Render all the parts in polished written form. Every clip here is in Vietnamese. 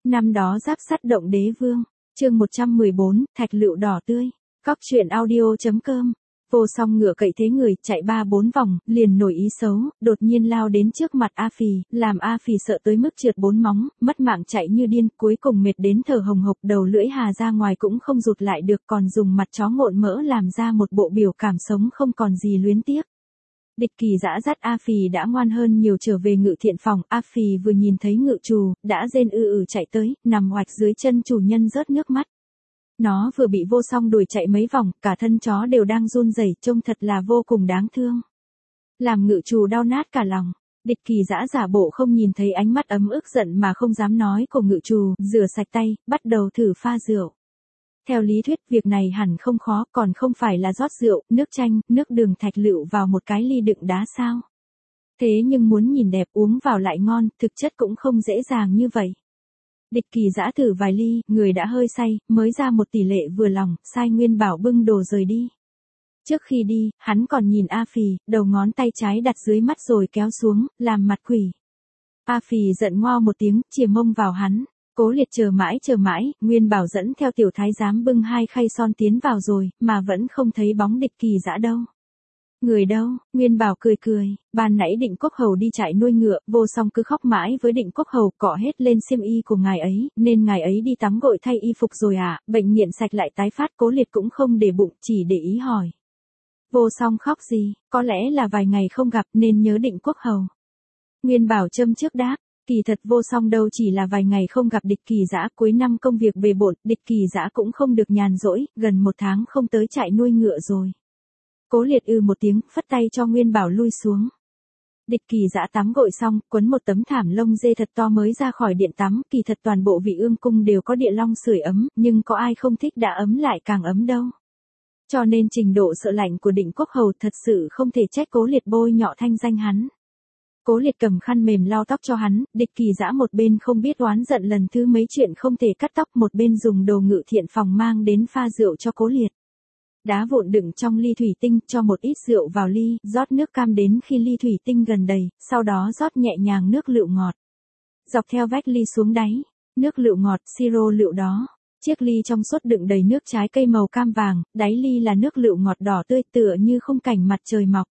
Năm đó giáp sắt động đế vương, chương 114, thạch lựu đỏ tươi, cóc truyện audio.com. Vô Song ngựa cậy thế người, chạy 3-4 vòng, liền nổi ý xấu, đột nhiên lao đến trước mặt A Phì, làm A Phì sợ tới mức trượt 4 móng, mất mạng chạy như điên, cuối cùng mệt đến thở hồng hộc, đầu lưỡi hà ra ngoài cũng không rụt lại được, còn dùng mặt chó ngộn mỡ làm ra một bộ biểu cảm sống không còn gì luyến tiếc. Địch Kỳ Dã dắt A Phì đã ngoan hơn nhiều trở về ngự thiện phòng, A Phì vừa nhìn thấy ngự trù, đã rên chạy tới, nằm oạch dưới chân chủ nhân rớt nước mắt. Nó vừa bị Vô Song đuổi chạy mấy vòng, cả thân chó đều đang run rẩy, trông thật là vô cùng đáng thương. Làm ngự trù đau nát cả lòng. Địch Kỳ Dã giả bộ không nhìn thấy ánh mắt ấm ức giận mà không dám nói của ngự trù, rửa sạch tay, bắt đầu thử pha rượu. Theo lý thuyết việc này hẳn không khó, còn không phải là rót rượu, nước chanh, nước đường thạch lựu vào một cái ly đựng đá sao. Thế nhưng muốn nhìn đẹp uống vào lại ngon, thực chất cũng không dễ dàng như vậy. Địch Kỳ Dã thử vài ly, người đã hơi say, mới ra một tỷ lệ vừa lòng, sai Nguyên Bảo bưng đồ rời đi. Trước khi đi, hắn còn nhìn A Phì, đầu ngón tay trái đặt dưới mắt rồi kéo xuống, làm mặt quỷ. A Phì giận ngoao một tiếng, chìa mông vào hắn. Cố Liệt chờ mãi, Nguyên Bảo dẫn theo tiểu thái giám bưng 2 khay son tiến vào rồi, mà vẫn không thấy bóng Địch Kỳ Dã đâu. Người đâu? Nguyên Bảo cười, ban nãy Định Quốc Hầu đi trại nuôi ngựa, Vô Song cứ khóc mãi với Định Quốc Hầu, cọ hết lên xiêm y của ngài ấy, nên ngài ấy đi tắm gội thay y phục rồi à, bệnh nghiện sạch lại tái phát. Cố Liệt cũng không để bụng, chỉ để ý hỏi. Vô Song khóc gì, có lẽ là vài ngày không gặp nên nhớ Định Quốc Hầu. Nguyên Bảo châm trước đáp. Kỳ thật Vô Song đâu chỉ là vài ngày không gặp Địch Kỳ Dã, cuối năm công việc bề bộn, Địch Kỳ Dã cũng không được nhàn rỗi, gần 1 tháng không tới trại nuôi ngựa rồi. Cố Liệt một tiếng, phất tay cho Nguyên Bảo lui xuống. Địch Kỳ Dã tắm gội xong, quấn một tấm thảm lông dê thật to mới ra khỏi điện tắm, kỳ thật toàn bộ Vị Ương cung đều có địa long sưởi ấm, nhưng có ai không thích đã ấm lại càng ấm đâu. Cho nên trình độ sợ lạnh của Định Quốc Hầu thật sự không thể trách Cố Liệt bôi nhọ thanh danh hắn. Cố Liệt cầm khăn mềm lau tóc cho hắn, Địch Kỳ Dã một bên không biết oán giận lần thứ mấy chuyện không thể cắt tóc, một bên dùng đồ ngự thiện phòng mang đến pha rượu cho Cố Liệt. Đá vụn đựng trong ly thủy tinh, cho một ít rượu vào ly, rót nước cam đến khi ly thủy tinh gần đầy, sau đó rót nhẹ nhàng nước lựu ngọt. Dọc theo vách ly xuống đáy, nước lựu ngọt, siro lựu đó. Chiếc ly trong suốt đựng đầy nước trái cây màu cam vàng, đáy ly là nước lựu ngọt đỏ tươi tựa như khung cảnh mặt trời mọc.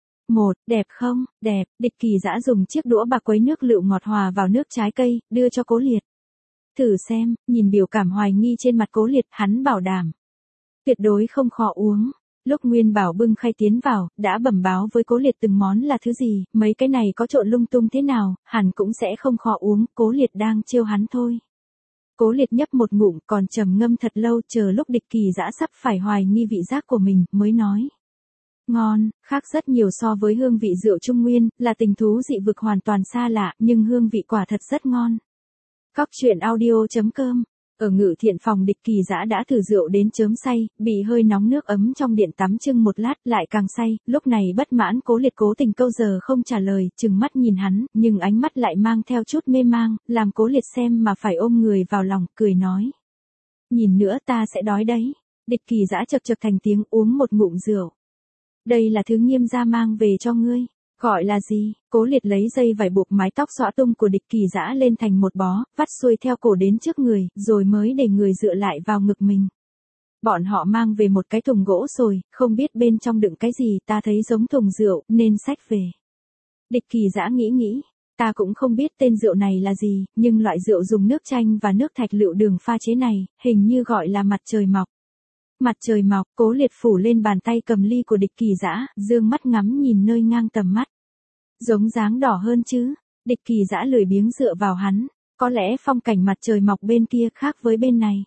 Đẹp không? Đẹp. Địch Kỳ Dã dùng chiếc đũa bạc quấy nước lựu ngọt hòa vào nước trái cây, đưa cho Cố Liệt. Thử xem, nhìn biểu cảm hoài nghi trên mặt Cố Liệt, hắn bảo đảm. Tuyệt đối không khó uống. Lúc Nguyên Bảo bưng khay tiến vào, đã bẩm báo với Cố Liệt từng món là thứ gì, mấy cái này có trộn lung tung thế nào, hẳn cũng sẽ không khó uống, Cố Liệt đang trêu hắn thôi. Cố Liệt nhấp một ngụm, còn trầm ngâm thật lâu, chờ lúc Địch Kỳ Dã sắp phải hoài nghi vị giác của mình, mới nói. Ngon, khác rất nhiều so với hương vị rượu Trung Nguyên, là tình thú dị vực hoàn toàn xa lạ, nhưng hương vị quả thật rất ngon. Cóc truyện audio.com. Ở ngự thiện phòng Địch Kỳ Dã đã thử rượu đến chớm say, bị hơi nóng nước ấm trong điện tắm chưng một lát lại càng say, lúc này bất mãn Cố Liệt cố tình câu giờ không trả lời, trừng mắt nhìn hắn, nhưng ánh mắt lại mang theo chút mê mang, làm Cố Liệt xem mà phải ôm người vào lòng, cười nói. Nhìn nữa ta sẽ đói đấy. Địch Kỳ Dã chậc thành tiếng uống một ngụm rượu. Đây là thứ Nghiêm gia mang về cho ngươi. Gọi là gì? Cố Liệt lấy dây vải buộc mái tóc xõa tung của Địch Kỳ Dã lên thành một bó, vắt xuôi theo cổ đến trước người, rồi mới để người dựa lại vào ngực mình. Bọn họ mang về một cái thùng gỗ rồi, không biết bên trong đựng cái gì, ta thấy giống thùng rượu, nên xách về. Địch Kỳ Dã nghĩ, ta cũng không biết tên rượu này là gì, nhưng loại rượu dùng nước chanh và nước thạch lựu đường pha chế này, hình như gọi là mặt trời mọc. Mặt trời mọc, Cố Liệt phủ lên bàn tay cầm ly của Địch Kỳ Dã, dương mắt ngắm nhìn nơi ngang tầm mắt. Giống dáng đỏ hơn chứ? Địch Kỳ Dã lười biếng dựa vào hắn, có lẽ phong cảnh mặt trời mọc bên kia khác với bên này.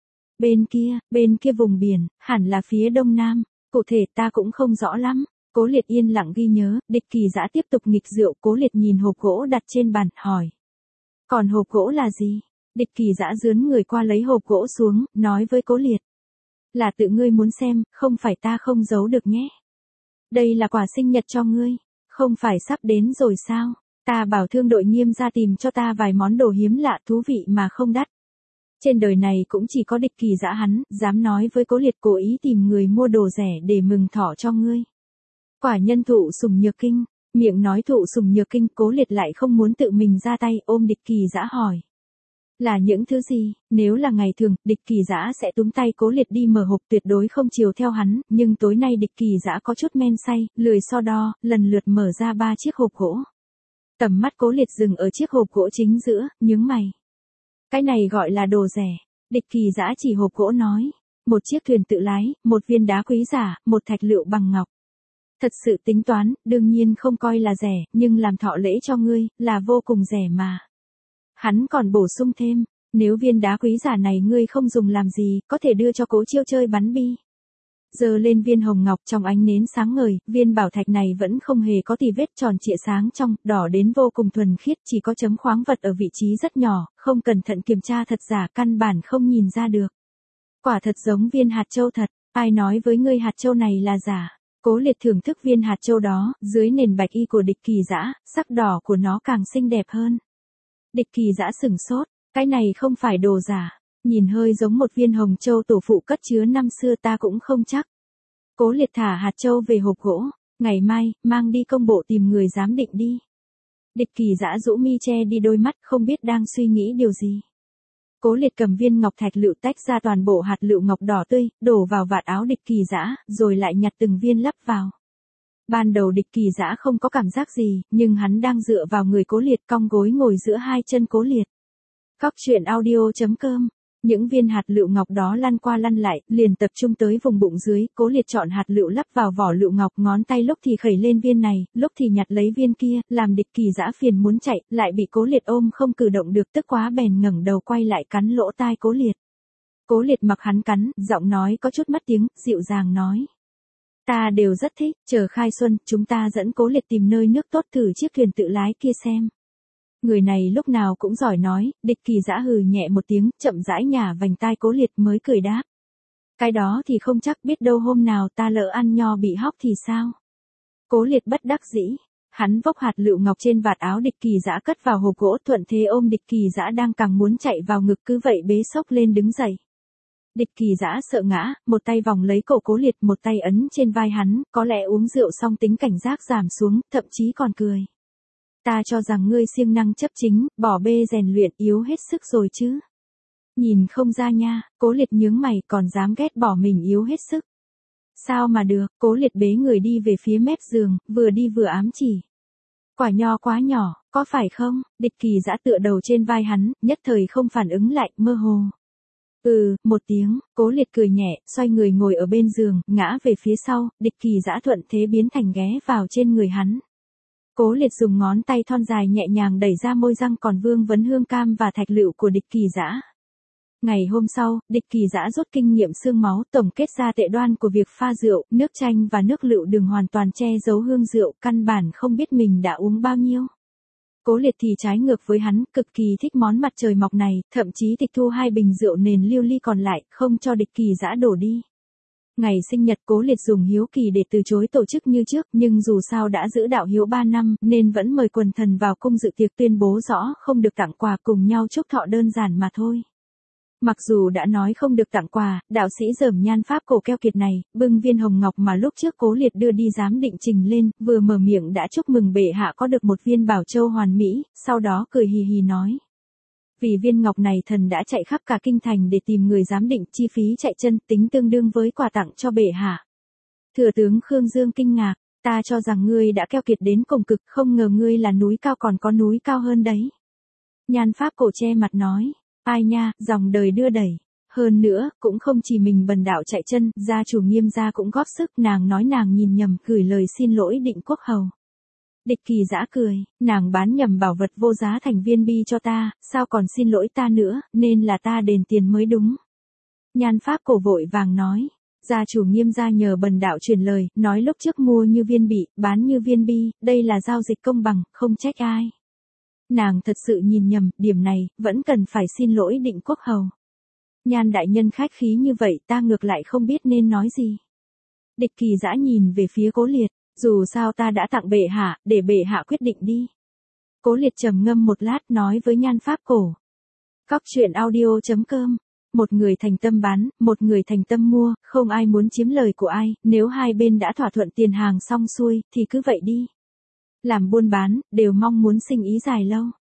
Bên kia vùng biển, hẳn là phía đông nam, cụ thể ta cũng không rõ lắm. Cố Liệt yên lặng ghi nhớ, Địch Kỳ Dã tiếp tục nghịch rượu, Cố Liệt nhìn hộp gỗ đặt trên bàn, hỏi. Còn hộp gỗ là gì? Địch Kỳ Dã rướn người qua lấy hộp gỗ xuống, nói với Cố Liệt. Là tự ngươi muốn xem, không phải ta không giấu được nhé. Đây là quà sinh nhật cho ngươi, không phải sắp đến rồi sao? Ta bảo thương đội Nghiêm gia tìm cho ta vài món đồ hiếm lạ thú vị mà không đắt. Trên đời này cũng chỉ có Địch Kỳ Dã hắn, dám nói với Cố Liệt cố ý tìm người mua đồ rẻ để mừng thọ cho ngươi. Quả nhân thụ sủng nhược kinh, miệng nói thụ sủng nhược kinh, Cố Liệt lại không muốn tự mình ra tay, ôm Địch Kỳ Dã hỏi. Là những thứ gì? Nếu là ngày thường, Địch Kỳ Dã sẽ túm tay Cố Liệt đi mở hộp, tuyệt đối không chiều theo hắn, nhưng tối nay Địch Kỳ Dã có chút men say, lười so đo, lần lượt mở ra 3 chiếc hộp gỗ. Tầm mắt Cố Liệt dừng ở chiếc hộp gỗ chính giữa, nhướng mày. Cái này gọi là đồ rẻ. Địch Kỳ Dã chỉ hộp gỗ nói. Một chiếc thuyền tự lái, một viên đá quý giả, một thạch lựu bằng ngọc. Thật sự tính toán, đương nhiên không coi là rẻ, nhưng làm thọ lễ cho ngươi, là vô cùng rẻ mà. Hắn còn bổ sung thêm, nếu viên đá quý giả này ngươi không dùng làm gì, có thể đưa cho Cố Chiêu chơi bắn bi. Giờ lên viên hồng ngọc trong ánh nến sáng ngời, viên bảo thạch này vẫn không hề có tì vết, tròn trịa sáng trong, đỏ đến vô cùng thuần khiết, chỉ có chấm khoáng vật ở vị trí rất nhỏ, không cẩn thận kiểm tra thật giả căn bản không nhìn ra được. Quả thật giống viên hạt châu thật, ai nói với ngươi hạt châu này là giả. Cố Liệt thưởng thức viên hạt châu đó, dưới nền bạch y của Địch Kỳ Dã, sắc đỏ của nó càng xinh đẹp hơn. Địch Kỳ Dã sửng sốt, cái này không phải đồ giả, nhìn hơi giống một viên hồng châu tổ phụ cất chứa năm xưa ta cũng không chắc. Cố Liệt thả hạt châu về hộp gỗ, ngày mai, mang đi công bộ tìm người giám định đi. Địch Kỳ Dã rũ mi che đi đôi mắt, không biết đang suy nghĩ điều gì. Cố Liệt cầm viên ngọc thạch lựu tách ra toàn bộ hạt lựu ngọc đỏ tươi, đổ vào vạt áo Địch Kỳ Dã, rồi lại nhặt từng viên lắp vào. Ban đầu Địch Kỳ Dã không có cảm giác gì, nhưng hắn đang dựa vào người Cố Liệt, cong gối ngồi giữa hai chân Cố Liệt. Cóc truyện audio.com. Những viên hạt lựu ngọc đó lăn qua lăn lại, liền tập trung tới vùng bụng dưới, Cố Liệt chọn hạt lựu lắp vào vỏ lựu ngọc, ngón tay lúc thì khẩy lên viên này, lúc thì nhặt lấy viên kia, làm Địch Kỳ Dã phiền muốn chạy, lại bị Cố Liệt ôm không cử động được, tức quá bèn ngẩng đầu quay lại cắn lỗ tai Cố Liệt. Cố Liệt mặc hắn cắn, giọng nói có chút mất tiếng, dịu dàng nói. Ta đều rất thích, chờ khai xuân, chúng ta dẫn Cố Liệt tìm nơi nước tốt thử chiếc thuyền tự lái kia xem. Người này lúc nào cũng giỏi nói, Địch Kỳ Dã hừ nhẹ một tiếng, chậm rãi nhả vành tai Cố Liệt mới cười đáp. Cái đó thì không chắc, biết đâu hôm nào ta lỡ ăn nho bị hóc thì sao. Cố Liệt bất đắc dĩ, hắn vốc hạt lựu ngọc trên vạt áo Địch Kỳ Dã cất vào hộp gỗ, thuận thế ôm Địch Kỳ Dã đang càng muốn chạy vào ngực, cứ vậy bế xốc lên đứng dậy. Địch Kỳ Dã sợ ngã, một tay vòng lấy cổ Cố Liệt, một tay ấn trên vai hắn, có lẽ uống rượu xong tính cảnh giác giảm xuống, thậm chí còn cười. Ta cho rằng ngươi siêng năng chấp chính, bỏ bê rèn luyện, yếu hết sức rồi chứ. Nhìn không ra nha, Cố Liệt nhướng mày, còn dám ghét bỏ mình yếu hết sức. Sao mà được, Cố Liệt bế người đi về phía mép giường, vừa đi vừa ám chỉ. Quả nho quá nhỏ, có phải không? Địch Kỳ Dã tựa đầu trên vai hắn, nhất thời không phản ứng lại, mơ hồ. Một tiếng, Cố Liệt cười nhẹ, xoay người ngồi ở bên giường, ngã về phía sau, Địch Kỳ Dã thuận thế biến thành ghé vào trên người hắn. Cố Liệt dùng ngón tay thon dài nhẹ nhàng đẩy ra môi răng còn vương vấn hương cam và thạch lựu của Địch Kỳ Dã. Ngày hôm sau, Địch Kỳ Dã rút kinh nghiệm xương máu, tổng kết ra tệ đoan của việc pha rượu, nước chanh và nước lựu đường hoàn toàn che giấu hương rượu, căn bản không biết mình đã uống bao nhiêu. Cố Liệt thì trái ngược với hắn, cực kỳ thích món mặt trời mọc này, thậm chí tịch thu 2 bình rượu nền lưu ly còn lại, không cho Địch Kỳ Dã đổ đi. Ngày sinh nhật Cố Liệt dùng hiếu kỳ để từ chối tổ chức như trước, nhưng dù sao đã giữ đạo hiếu 3 năm, nên vẫn mời quần thần vào cung dự tiệc, tuyên bố rõ không được tặng quà, cùng nhau chúc thọ đơn giản mà thôi. Mặc dù đã nói không được tặng quà, đạo sĩ dởm nhan pháp cổ keo kiệt này, bưng viên hồng ngọc mà lúc trước Cố Liệt đưa đi giám định trình lên, vừa mở miệng đã chúc mừng bệ hạ có được một viên bảo châu hoàn mỹ, sau đó cười hì hì nói. Vì viên ngọc này thần đã chạy khắp cả kinh thành để tìm người giám định, chi phí chạy chân tính tương đương với quà tặng cho bệ hạ. Thừa tướng Khương Dương kinh ngạc, ta cho rằng ngươi đã keo kiệt đến cùng cực, không ngờ ngươi là núi cao còn có núi cao hơn đấy. Nhan pháp cổ che mặt nói, ai nha, dòng đời đưa đẩy. Hơn nữa, cũng không chỉ mình bần đạo chạy chân, gia chủ Nghiêm gia cũng góp sức, nàng nói nàng nhìn nhầm, gửi lời xin lỗi Định Quốc hầu. Địch Kỳ Dã cười, nàng bán nhầm bảo vật vô giá thành viên bi cho ta, sao còn xin lỗi ta nữa, nên là ta đền tiền mới đúng. Nhan pháp cổ vội vàng nói, gia chủ Nghiêm gia nhờ bần đạo truyền lời, nói lúc trước mua như viên bị, bán như viên bi, đây là giao dịch công bằng, không trách ai. Nàng thật sự nhìn nhầm, điểm này, vẫn cần phải xin lỗi Định Quốc hầu. Nhan đại nhân khách khí như vậy, ta ngược lại không biết nên nói gì. Địch Kỳ Dã nhìn về phía Cố Liệt, dù sao ta đã tặng bệ hạ, để bệ hạ quyết định đi. Cố Liệt trầm ngâm một lát nói với Nhan pháp cổ. Cóc truyện audio.com. Một người thành tâm bán, một người thành tâm mua, không ai muốn chiếm lời của ai, nếu hai bên đã thỏa thuận tiền hàng xong xuôi, thì cứ vậy đi. Làm buôn bán, đều mong muốn sinh ý dài lâu.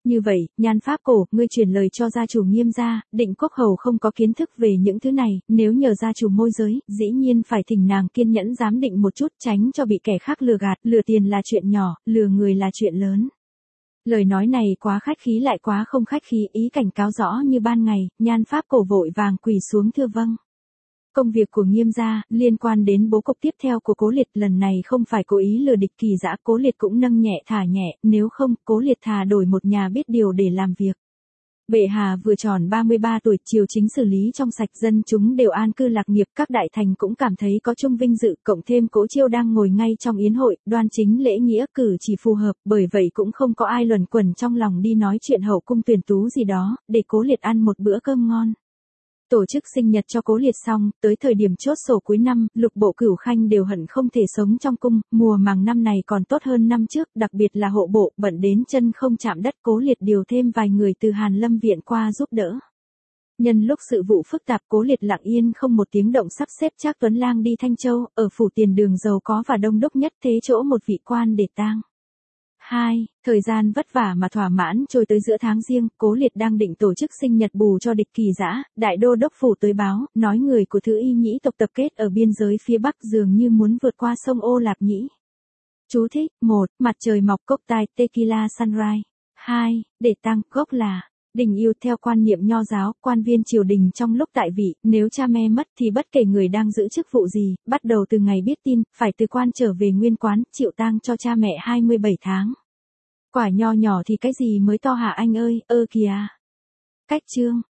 Như vậy, Nhan Pháp Cổ, ngươi truyền lời cho gia chủ Nghiêm gia, Định Quốc Hầu không có kiến thức về những thứ này, nếu nhờ gia chủ môi giới, dĩ nhiên phải thỉnh nàng kiên nhẫn giám định một chút, tránh cho bị kẻ khác lừa gạt, lừa tiền là chuyện nhỏ, lừa người là chuyện lớn. Lời nói này quá khách khí lại quá không khách khí, ý cảnh cáo rõ như ban ngày, Nhan Pháp Cổ vội vàng quỳ xuống thưa vâng. Công việc của Nghiêm gia, liên quan đến bố cục tiếp theo của Cố Liệt, lần này không phải cố ý lừa địch Kỳ Dã, Cố Liệt cũng nâng nhẹ thả nhẹ, nếu không, Cố Liệt thà đổi một nhà biết điều để làm việc. Bệ hạ vừa tròn 33 tuổi, triều chính xử lý trong sạch, dân chúng đều an cư lạc nghiệp, các đại thành cũng cảm thấy có chung vinh dự, cộng thêm Cố Chiêu đang ngồi ngay trong yến hội, đoan chính lễ nghĩa, cử chỉ phù hợp, bởi vậy cũng không có ai luẩn quẩn trong lòng đi nói chuyện hậu cung tuyển tú gì đó, để Cố Liệt ăn một bữa cơm ngon. Tổ chức sinh nhật cho Cố Liệt xong, tới thời điểm chốt sổ cuối năm, lục bộ cửu khanh đều hận không thể sống trong cung, mùa màng năm này còn tốt hơn năm trước, đặc biệt là hộ bộ, bận đến chân không chạm đất. Cố Liệt điều thêm vài người từ Hàn Lâm viện qua giúp đỡ. Nhân lúc sự vụ phức tạp, Cố Liệt lặng yên không một tiếng động sắp xếp Trác Tuấn Lang đi Thanh Châu, ở phủ tiền đường giàu có và đông đúc nhất thế chỗ một vị quan để tang. 2. Thời gian vất vả mà thỏa mãn trôi tới giữa tháng Giêng, Cố Liệt đang định tổ chức sinh nhật bù cho địch Kỳ Dã, đại đô đốc phủ tới báo, nói người của Thứ Y Nhĩ tộc tập kết ở biên giới phía Bắc dường như muốn vượt qua sông Ô Lạp Nhĩ. Chú thích: 1. Mặt trời mọc cốc tai, Tequila Sunrise. 2. Để tang, gốc là đình yêu. Theo quan niệm nho giáo, quan viên triều đình trong lúc tại vị, nếu cha mẹ mất thì bất kể người đang giữ chức vụ gì, bắt đầu từ ngày biết tin, phải từ quan trở về nguyên quán, chịu tang cho cha mẹ 27 tháng. Quả nho nhỏ thì cái gì mới to hả anh ơi, ơ kìa. Cách chương